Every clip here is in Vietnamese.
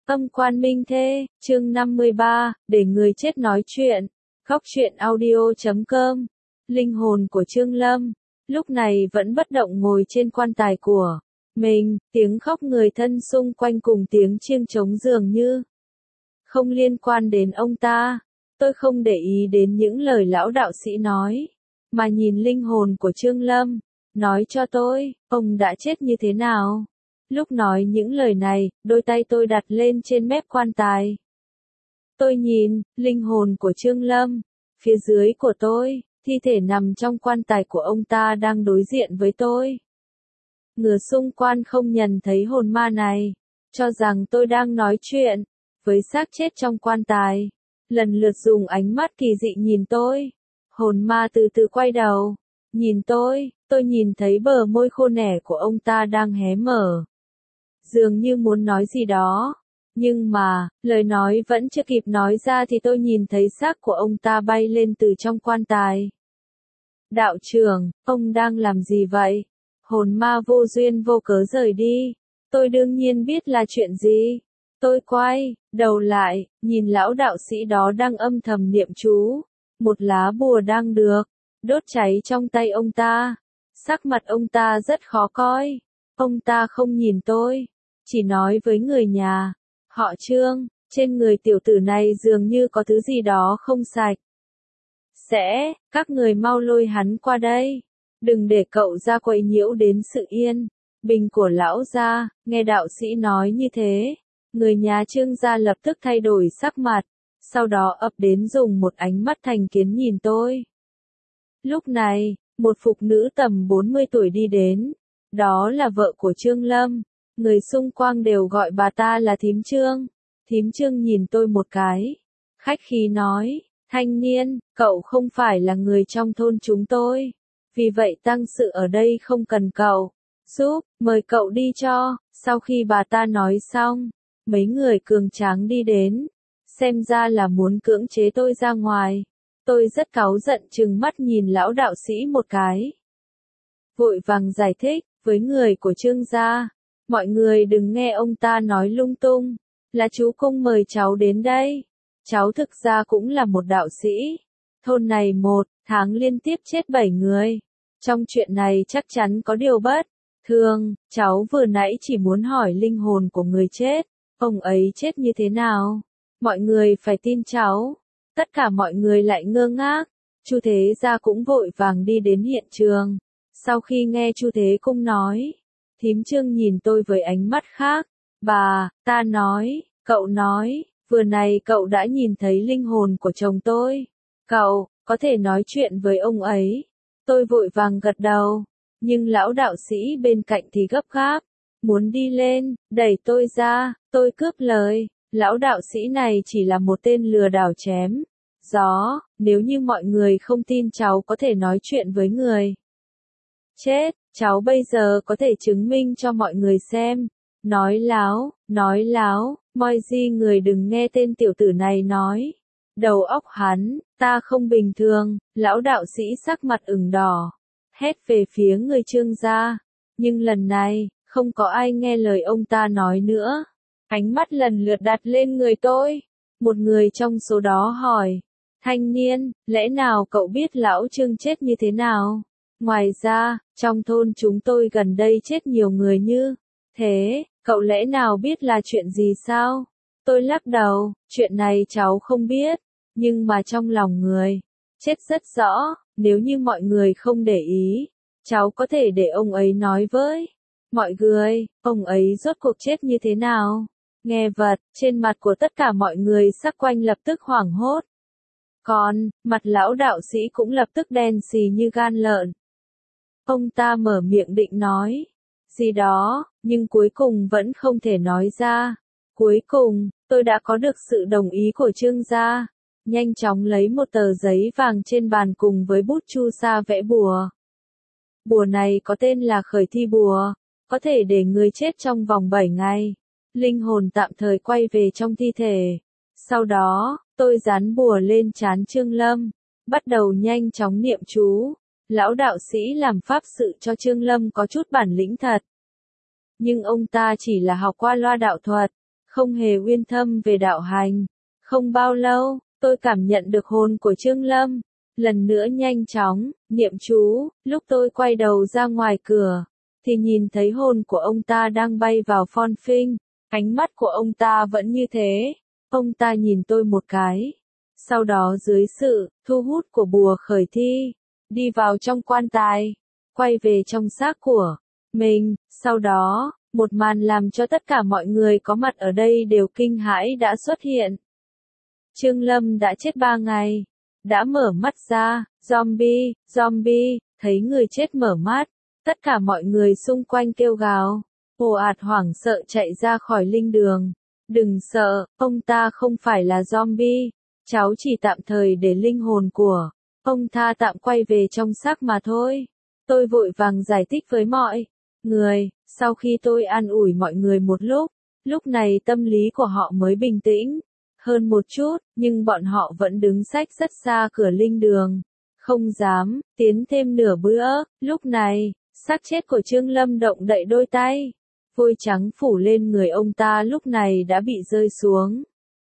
Âm quan minh thê, chương 53, để người chết nói chuyện. Góc truyện audio.com. Linh hồn của Trương Lâm, lúc này vẫn bất động ngồi trên quan tài của mình, tiếng khóc người thân xung quanh cùng tiếng chiêng trống dường như không liên quan đến ông ta. Tôi không để ý đến những lời lão đạo sĩ nói, mà nhìn linh hồn của Trương Lâm, nói cho tôi, ông đã chết như thế nào. Lúc nói những lời này, đôi tay tôi đặt lên trên mép quan tài. Tôi nhìn, linh hồn của Trương Lâm, phía dưới của tôi, thi thể nằm trong quan tài của ông ta đang đối diện với tôi. Người xung quanh không nhận thấy hồn ma này, cho rằng tôi đang nói chuyện với xác chết trong quan tài, lần lượt dùng ánh mắt kỳ dị nhìn tôi. Hồn ma từ từ quay đầu, nhìn tôi nhìn thấy bờ môi khô nẻ của ông ta đang hé mở, dường như muốn nói gì đó, nhưng mà, lời nói vẫn chưa kịp nói ra thì tôi nhìn thấy xác của ông ta bay lên từ trong quan tài. Đạo trưởng, ông đang làm gì vậy? Hồn ma vô duyên vô cớ rời đi. Tôi đương nhiên biết là chuyện gì. Tôi quay đầu lại, nhìn lão đạo sĩ đó đang âm thầm niệm chú. Một lá bùa đang được đốt cháy trong tay ông ta. Sắc mặt ông ta rất khó coi. Ông ta không nhìn tôi, chỉ nói với người nhà, họ Trương, trên người tiểu tử này dường như có thứ gì đó không sạch. Các người mau lôi hắn qua đây, đừng để cậu ra quấy nhiễu đến sự yên bình của lão gia. Nghe đạo sĩ nói như thế, người nhà Trương gia lập tức thay đổi sắc mặt, sau đó ập đến dùng một ánh mắt thành kiến nhìn tôi. Lúc này, một phụ nữ tầm 40 tuổi đi đến, đó là vợ của Trương Lâm. Người xung quanh đều gọi bà ta là thím Trương. Thím Trương nhìn tôi một cái, khách khí nói, thanh niên, cậu không phải là người trong thôn chúng tôi, vì vậy tang sự ở đây không cần cậu giúp, mời cậu đi cho. Sau khi bà ta nói xong, mấy người cường tráng đi đến, xem ra là muốn cưỡng chế tôi ra ngoài. Tôi rất cáu giận trừng mắt nhìn lão đạo sĩ một cái, vội vàng giải thích với người của Trương gia, mọi người đừng nghe ông ta nói lung tung, là chú Cung mời cháu đến đây. Cháu thực ra cũng là một đạo sĩ. Thôn này 1 tháng liên tiếp chết 7 người. Trong chuyện này chắc chắn có điều bất thường. Cháu vừa nãy chỉ muốn hỏi linh hồn của người chết, ông ấy chết như thế nào. Mọi người phải tin cháu. Tất cả mọi người lại ngơ ngác. Chu Thế Gia cũng vội vàng đi đến hiện trường. Sau khi nghe Chu Thế Cung nói, thím Trương nhìn tôi với ánh mắt khác. Bà, ta nói, cậu nói, vừa này cậu đã nhìn thấy linh hồn của chồng tôi. Cậu, có thể nói chuyện với ông ấy. Tôi vội vàng gật đầu, nhưng lão đạo sĩ bên cạnh thì gấp gáp, muốn đi lên, đẩy tôi ra. Tôi cướp lời, lão đạo sĩ này chỉ là một tên lừa đảo chém gió, nếu như mọi người không tin cháu có thể nói chuyện với người chết, cháu bây giờ có thể chứng minh cho mọi người xem. Nói láo, moi gì người đừng nghe tên tiểu tử này nói. Đầu óc hắn, ta không bình thường. Lão đạo sĩ sắc mặt ửng đỏ, hét về phía người Trương gia. Nhưng lần này, không có ai nghe lời ông ta nói nữa. Ánh mắt lần lượt đặt lên người tôi. Một người trong số đó hỏi, thanh niên, lẽ nào cậu biết lão Trương chết như thế nào? Ngoài ra, trong thôn chúng tôi gần đây chết nhiều người như thế, cậu lẽ nào biết là chuyện gì sao? Tôi lắc đầu, chuyện này cháu không biết, nhưng mà trong lòng người chết rất rõ. Nếu như mọi người không để ý, cháu có thể để ông ấy nói với mọi người, ông ấy rốt cuộc chết như thế nào. Nghe vậy, trên mặt của tất cả mọi người sắc quanh lập tức hoảng hốt. Còn, mặt lão đạo sĩ cũng lập tức đen xì như gan lợn. Ông ta mở miệng định nói gì đó, nhưng cuối cùng vẫn không thể nói ra. Cuối cùng, tôi đã có được sự đồng ý của Trương gia. Nhanh chóng lấy một tờ giấy vàng trên bàn cùng với bút chu sa vẽ bùa. Bùa này có tên là khởi thi bùa, có thể để người chết trong vòng 7 ngày. Linh hồn tạm thời quay về trong thi thể. Sau đó, tôi dán bùa lên trán Trương Lâm, bắt đầu nhanh chóng niệm chú. Lão đạo sĩ làm pháp sự cho Trương Lâm có chút bản lĩnh thật. Nhưng ông ta chỉ là học qua loa đạo thuật, không hề uyên thâm về đạo hành. Không bao lâu, tôi cảm nhận được hồn của Trương Lâm. Lần nữa nhanh chóng, niệm chú, lúc tôi quay đầu ra ngoài cửa, thì nhìn thấy hồn của ông ta đang bay vào Phon Phinh. Ánh mắt của ông ta vẫn như thế. Ông ta nhìn tôi một cái. Sau đó dưới sự thu hút của bùa khởi thi, đi vào trong quan tài, quay về trong xác của mình. Sau đó, một màn làm cho tất cả mọi người có mặt ở đây đều kinh hãi đã xuất hiện. Trương Lâm đã chết 3 ngày. Đã mở mắt ra, zombie, zombie, thấy người chết mở mắt. Tất cả mọi người xung quanh kêu gào, ồ ạt hoảng sợ chạy ra khỏi linh đường. Đừng sợ, ông ta không phải là zombie. Cháu chỉ tạm thời để linh hồn của ông ta tạm quay về trong xác mà thôi. Tôi vội vàng giải thích với mọi người. Sau khi tôi an ủi mọi người một lúc này tâm lý của họ mới bình tĩnh hơn một chút, nhưng bọn họ vẫn đứng xách rất xa cửa linh đường, không dám tiến thêm nửa bữa. Lúc này, xác chết của Trương Lâm động đậy đôi tay, vôi trắng phủ lên người ông ta lúc này đã bị rơi xuống.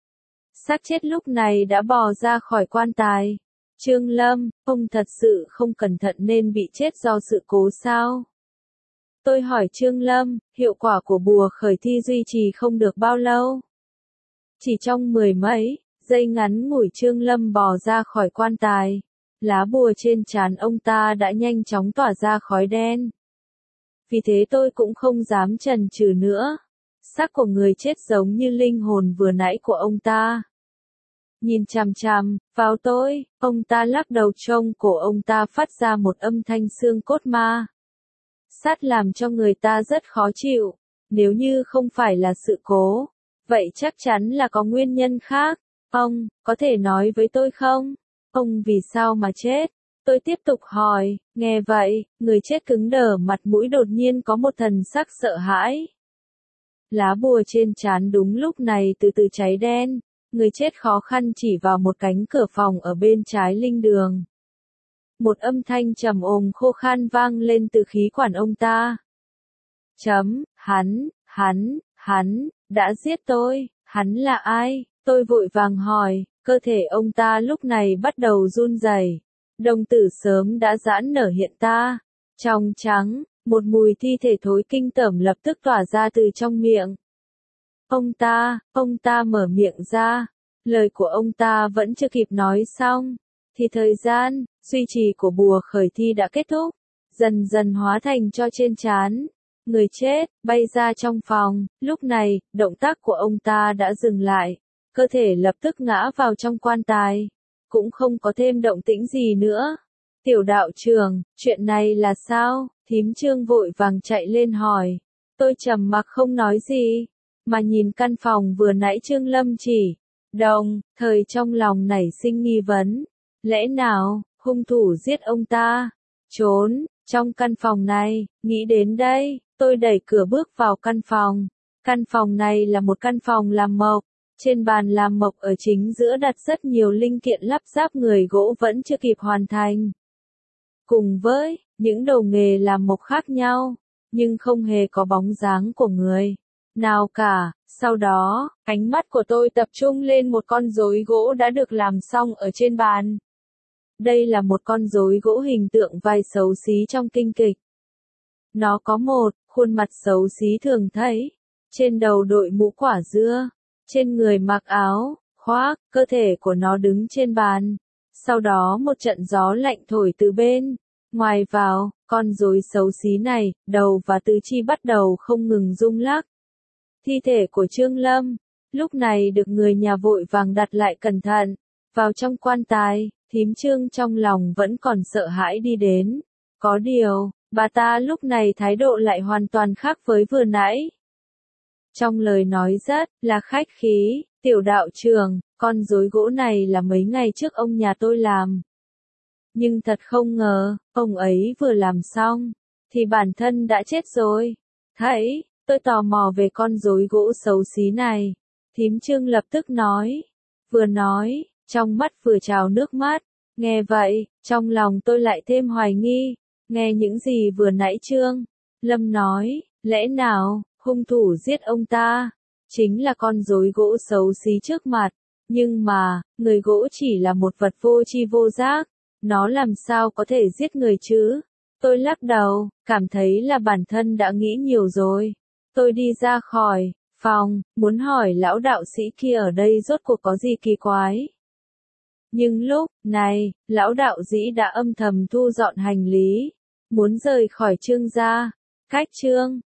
Xác chết lúc này đã bò ra khỏi quan tài. Trương Lâm, ông thật sự không cẩn thận nên bị chết do sự cố sao? Tôi hỏi Trương Lâm, hiệu quả của bùa khởi thi duy trì không được bao lâu. Chỉ trong 10 mấy giây ngắn ngủi Trương Lâm bò ra khỏi quan tài. Lá bùa trên trán ông ta đã nhanh chóng tỏa ra khói đen. Vì thế tôi cũng không dám chần chừ nữa. Xác của người chết giống như linh hồn vừa nãy của ông ta. Nhìn chằm chằm vào tôi, ông ta lắc đầu, trông cổ ông ta phát ra một âm thanh xương cốt ma sát làm cho người ta rất khó chịu. Nếu như không phải là sự cố, vậy chắc chắn là có nguyên nhân khác. Ông, có thể nói với tôi không? Ông vì sao mà chết? Tôi tiếp tục hỏi. Nghe vậy, người chết cứng đờ, mặt mũi đột nhiên có một thần sắc sợ hãi. Lá bùa trên trán đúng lúc này từ từ cháy đen. Người chết khó khăn chỉ vào một cánh cửa phòng ở bên trái linh đường. Một âm thanh trầm ồm khô khan vang lên từ khí quản ông ta. Hắn đã giết tôi. Hắn là ai? Tôi vội vàng hỏi. Cơ thể ông ta lúc này bắt đầu run rẩy. Đồng tử sớm đã giãn nở hiện ta. Trong trắng, một mùi thi thể thối kinh tởm lập tức tỏa ra từ trong miệng. Ông ta mở miệng ra. Lời của ông ta vẫn chưa kịp nói xong, thì thời gian duy trì của bùa khởi thi đã kết thúc, dần dần hóa thành tro trên trán. Người chết bay ra trong phòng. Lúc này, động tác của ông ta đã dừng lại, cơ thể lập tức ngã vào trong quan tài, cũng không có thêm động tĩnh gì nữa. Tiểu đạo trưởng, chuyện này là sao? Thím Trương vội vàng chạy lên hỏi. Tôi trầm mặc không nói gì, mà nhìn căn phòng vừa nãy Trương Lâm chỉ đồng thời trong lòng nảy sinh nghi vấn. Lẽ nào, hung thủ giết ông ta, trốn trong căn phòng này? Nghĩ đến đây, tôi đẩy cửa bước vào căn phòng. Căn phòng này là một căn phòng làm mộc. Trên bàn làm mộc ở chính giữa đặt rất nhiều linh kiện lắp ráp người gỗ vẫn chưa kịp hoàn thành. Cùng với những đồ nghề làm mộc khác nhau, nhưng không hề có bóng dáng của người nào cả. Sau đó, ánh mắt của tôi tập trung lên một con rối gỗ đã được làm xong ở trên bàn. Đây là một con rối gỗ hình tượng vai xấu xí trong kinh kịch. Nó có một khuôn mặt xấu xí thường thấy, trên đầu đội mũ quả dưa, trên người mặc áo khoác, cơ thể của nó đứng trên bàn. Sau đó một trận gió lạnh thổi từ bên ngoài vào, con rối xấu xí này, đầu và tứ chi bắt đầu không ngừng rung lắc. Thi thể của Trương Lâm, lúc này được người nhà vội vàng đặt lại cẩn thận vào trong quan tài. Thím Trương trong lòng vẫn còn sợ hãi đi đến. Có điều, bà ta lúc này thái độ lại hoàn toàn khác với vừa nãy. Trong lời nói rất là khách khí. Tiểu đạo trưởng, con rối gỗ này là mấy ngày trước ông nhà tôi làm. Nhưng thật không ngờ, ông ấy vừa làm xong, thì bản thân đã chết rồi. Thấy, tôi tò mò về con rối gỗ xấu xí này. Thím Trương lập tức nói. Vừa nói, trong mắt vừa trào nước mắt. Nghe vậy, trong lòng tôi lại thêm hoài nghi. Nghe những gì vừa nãy Trương Lâm nói, lẽ nào hung thủ giết ông ta, chính là con rối gỗ xấu xí trước mặt. Nhưng mà, người gỗ chỉ là một vật vô tri vô giác, nó làm sao có thể giết người chứ? Tôi lắc đầu, cảm thấy là bản thân đã nghĩ nhiều rồi. Tôi đi ra khỏi phòng, muốn hỏi lão đạo sĩ kia ở đây rốt cuộc có gì kỳ quái. Nhưng lúc này, lão đạo sĩ đã âm thầm thu dọn hành lý, muốn rời khỏi Trương gia. Cách Trương